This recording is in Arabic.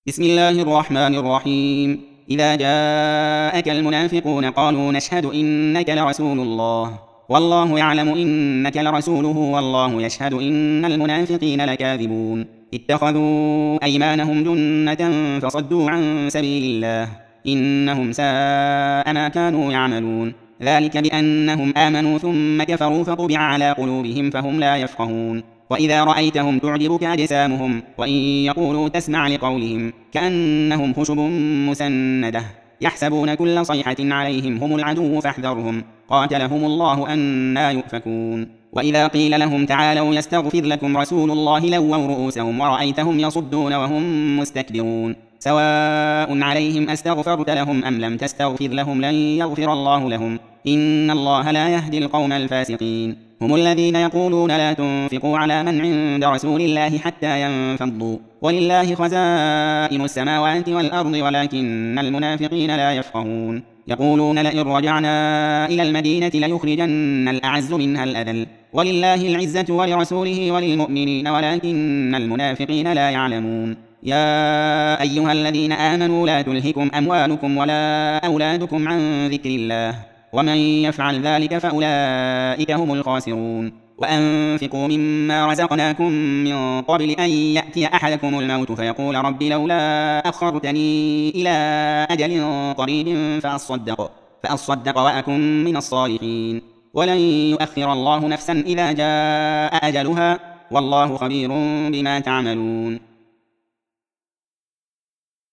بسم الله الرحمن الرحيم. إذا جاءك المنافقون قالوا نشهد إنك لرسول الله والله يعلم إنك لرسوله والله يشهد إن المنافقين لكاذبون. اتخذوا أيمانهم جنة فصدوا عن سبيل الله إنهم ساء ما كانوا يعملون. ذلك بأنهم آمنوا ثم كفروا فطبع على قلوبهم فهم لا يفقهون. وإذا رأيتهم تعجبك أجسامهم وإن يقولوا تسمع لقولهم كأنهم خشب مسندة يحسبون كل صيحة عليهم هم العدو فاحذرهم قاتلهم الله أنى يؤفكون. وإذا قيل لهم تعالوا يستغفر لكم رسول الله لووا رؤوسهم ورأيتهم يصدون وهم مستكبرون. سواء عليهم أستغفرت لهم أم لم تستغفر لهم لن يغفر الله لهم إن الله لا يهدي القوم الفاسقين. هم الذين يقولون لا تنفقوا على من عند رسول الله حتى ينفضوا ولله خزائن السماوات والأرض ولكن المنافقين لا يفقهون. يقولون لئن رجعنا إلى المدينة ليخرجن الأعز منها الأذل ولله العزة ولرسوله وللمؤمنين ولكن المنافقين لا يعلمون. يا أيها الذين آمنوا لا تلهكم أموالكم ولا أولادكم عن ذكر الله ومن يفعل ذلك فأولئك هم الخاسرون. وأنفقوا مما رزقناكم من قبل أن يأتي أحدكم الموت فيقول رب لولا أخرتني إلى أجل قريب فأصدق وأكن من الصالحين ولن يؤخر الله نفسا إذا جاء أجلها والله خبير بما تعملون.